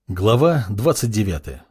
Глава 29.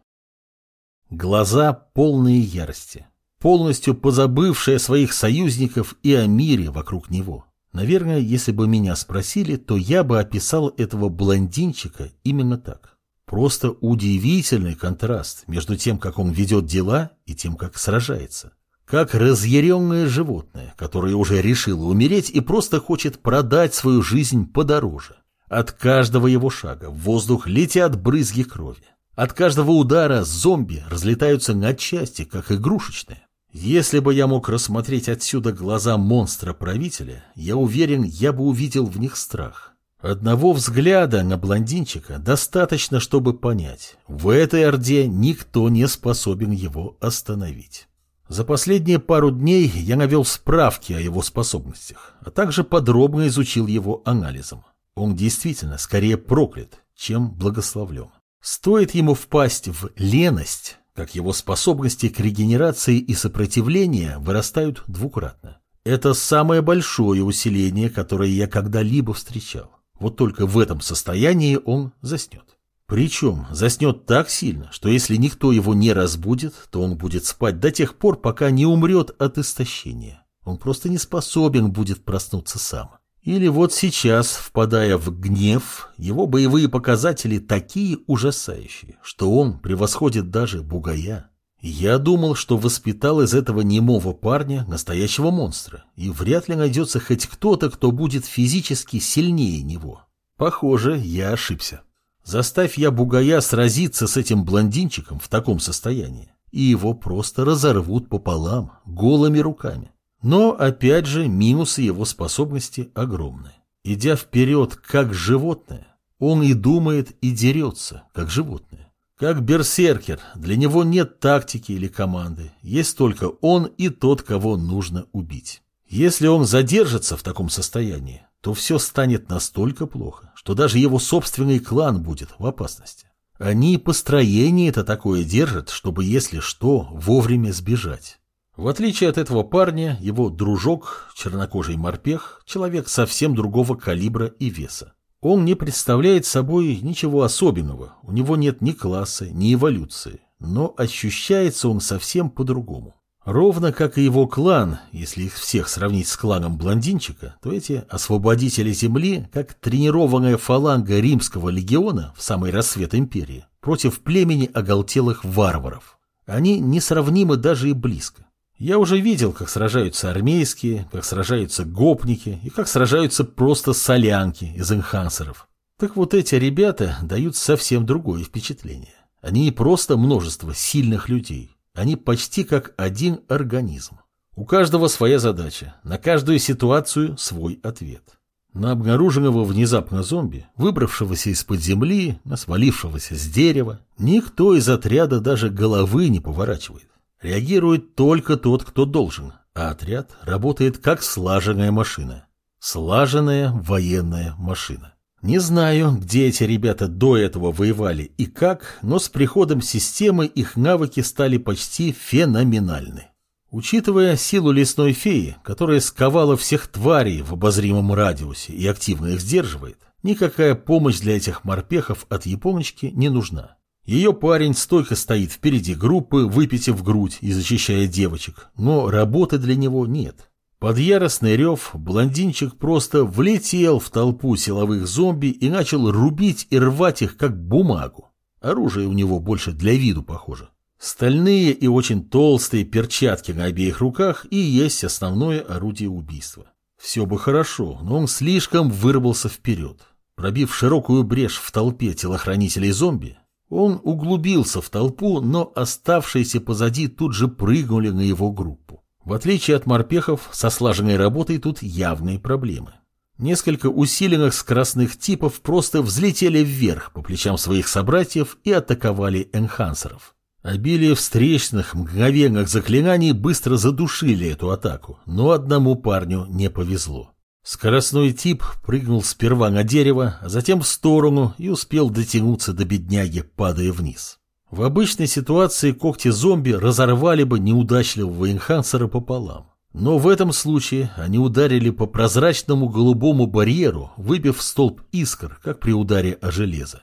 Глаза полные ярости, полностью позабывшие о своих союзников и о мире вокруг него. Наверное, если бы меня спросили, то я бы описал этого блондинчика именно так. Просто удивительный контраст между тем, как он ведет дела, и тем, как сражается. Как разъяренное животное, которое уже решило умереть и просто хочет продать свою жизнь подороже. От каждого его шага в воздух летят брызги крови. От каждого удара зомби разлетаются на части, как игрушечные. Если бы я мог рассмотреть отсюда глаза монстра-правителя, я уверен, я бы увидел в них страх. Одного взгляда на блондинчика достаточно, чтобы понять, в этой орде никто не способен его остановить. За последние пару дней я навел справки о его способностях, а также подробно изучил его анализом. Он действительно скорее проклят, чем благословлен. Стоит ему впасть в леность, как его способности к регенерации и сопротивлению вырастают двукратно. Это самое большое усиление, которое я когда-либо встречал. Вот только в этом состоянии он заснет. Причем заснет так сильно, что если никто его не разбудит, то он будет спать до тех пор, пока не умрет от истощения. Он просто не способен будет проснуться сам. Или вот сейчас, впадая в гнев, его боевые показатели такие ужасающие, что он превосходит даже бугая. Я думал, что воспитал из этого немого парня настоящего монстра, и вряд ли найдется хоть кто-то, кто будет физически сильнее него. Похоже, я ошибся. Заставь я бугая сразиться с этим блондинчиком в таком состоянии, и его просто разорвут пополам голыми руками. Но, опять же, минусы его способности огромны. Идя вперед, как животное, он и думает, и дерется, как животное. Как берсеркер, для него нет тактики или команды, есть только он и тот, кого нужно убить. Если он задержится в таком состоянии, то все станет настолько плохо, что даже его собственный клан будет в опасности. Они построение-то такое держат, чтобы, если что, вовремя сбежать. В отличие от этого парня, его дружок, чернокожий морпех, человек совсем другого калибра и веса. Он не представляет собой ничего особенного, у него нет ни класса, ни эволюции, но ощущается он совсем по-другому. Ровно как и его клан, если их всех сравнить с кланом блондинчика, то эти освободители земли, как тренированная фаланга римского легиона в самый рассвет империи, против племени оголтелых варваров. Они несравнимы даже и близко. Я уже видел, как сражаются армейские, как сражаются гопники и как сражаются просто солянки из энхансеров. Так вот эти ребята дают совсем другое впечатление. Они не просто множество сильных людей, они почти как один организм. У каждого своя задача, на каждую ситуацию свой ответ. На обнаруженного внезапно зомби, выбравшегося из-под земли, свалившегося с дерева, никто из отряда даже головы не поворачивает. Реагирует только тот, кто должен, а отряд работает как слаженная машина. Слаженная военная машина. Не знаю, где эти ребята до этого воевали и как, но с приходом системы их навыки стали почти феноменальны. Учитывая силу лесной феи, которая сковала всех тварей в обозримом радиусе и активно их сдерживает, никакая помощь для этих морпехов от японочки не нужна. Ее парень стойко стоит впереди группы, выпитив грудь и защищая девочек, но работы для него нет. Под яростный рев блондинчик просто влетел в толпу силовых зомби и начал рубить и рвать их как бумагу. Оружие у него больше для виду похоже. Стальные и очень толстые перчатки на обеих руках и есть основное орудие убийства. Все бы хорошо, но он слишком вырвался вперед. Пробив широкую брешь в толпе телохранителей зомби, он углубился в толпу, но оставшиеся позади тут же прыгнули на его группу. В отличие от морпехов, со слаженной работой тут явные проблемы. Несколько усиленных скоростных типов просто взлетели вверх по плечам своих собратьев и атаковали энхансеров. Обилие встречных мгновенных заклинаний быстро задушили эту атаку, но одному парню не повезло. Скоростной тип прыгнул сперва на дерево, а затем в сторону и успел дотянуться до бедняги, падая вниз. В обычной ситуации когти зомби разорвали бы неудачливого энхансера пополам. Но в этом случае они ударили по прозрачному голубому барьеру, выбив столб искр, как при ударе о железо.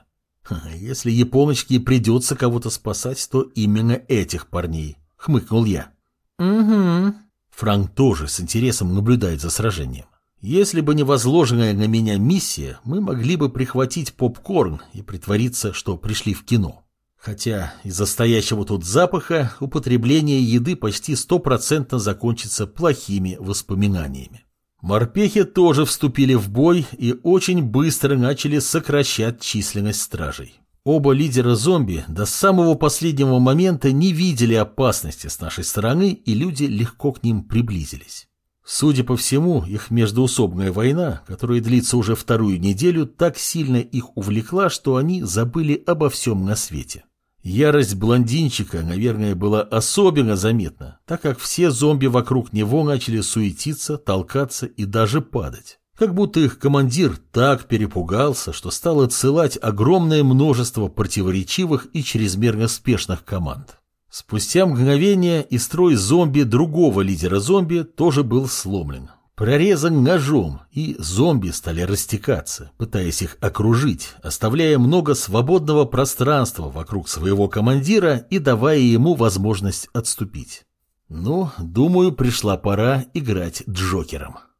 Если японочке и придется кого-то спасать, то именно этих парней, хмыкнул я. Угу. Франк тоже с интересом наблюдает за сражением. Если бы не возложенная на меня миссия, мы могли бы прихватить попкорн и притвориться, что пришли в кино. Хотя из-за стоящего тут запаха употребление еды почти 100% закончится плохими воспоминаниями. Морпехи тоже вступили в бой и очень быстро начали сокращать численность стражей. Оба лидера зомби до самого последнего момента не видели опасности с нашей стороны, и люди легко к ним приблизились. Судя по всему, их междоусобная война, которая длится уже вторую неделю, так сильно их увлекла, что они забыли обо всем на свете. Ярость блондинчика, наверное, была особенно заметна, так как все зомби вокруг него начали суетиться, толкаться и даже падать. Как будто их командир так перепугался, что стал отсылать огромное множество противоречивых и чрезмерно спешных команд. Спустя мгновение и строй зомби другого лидера зомби тоже был сломлен. Прорезан ножом, и зомби стали растекаться, пытаясь их окружить, оставляя много свободного пространства вокруг своего командира и давая ему возможность отступить. Ну, думаю, пришла пора играть Джокером.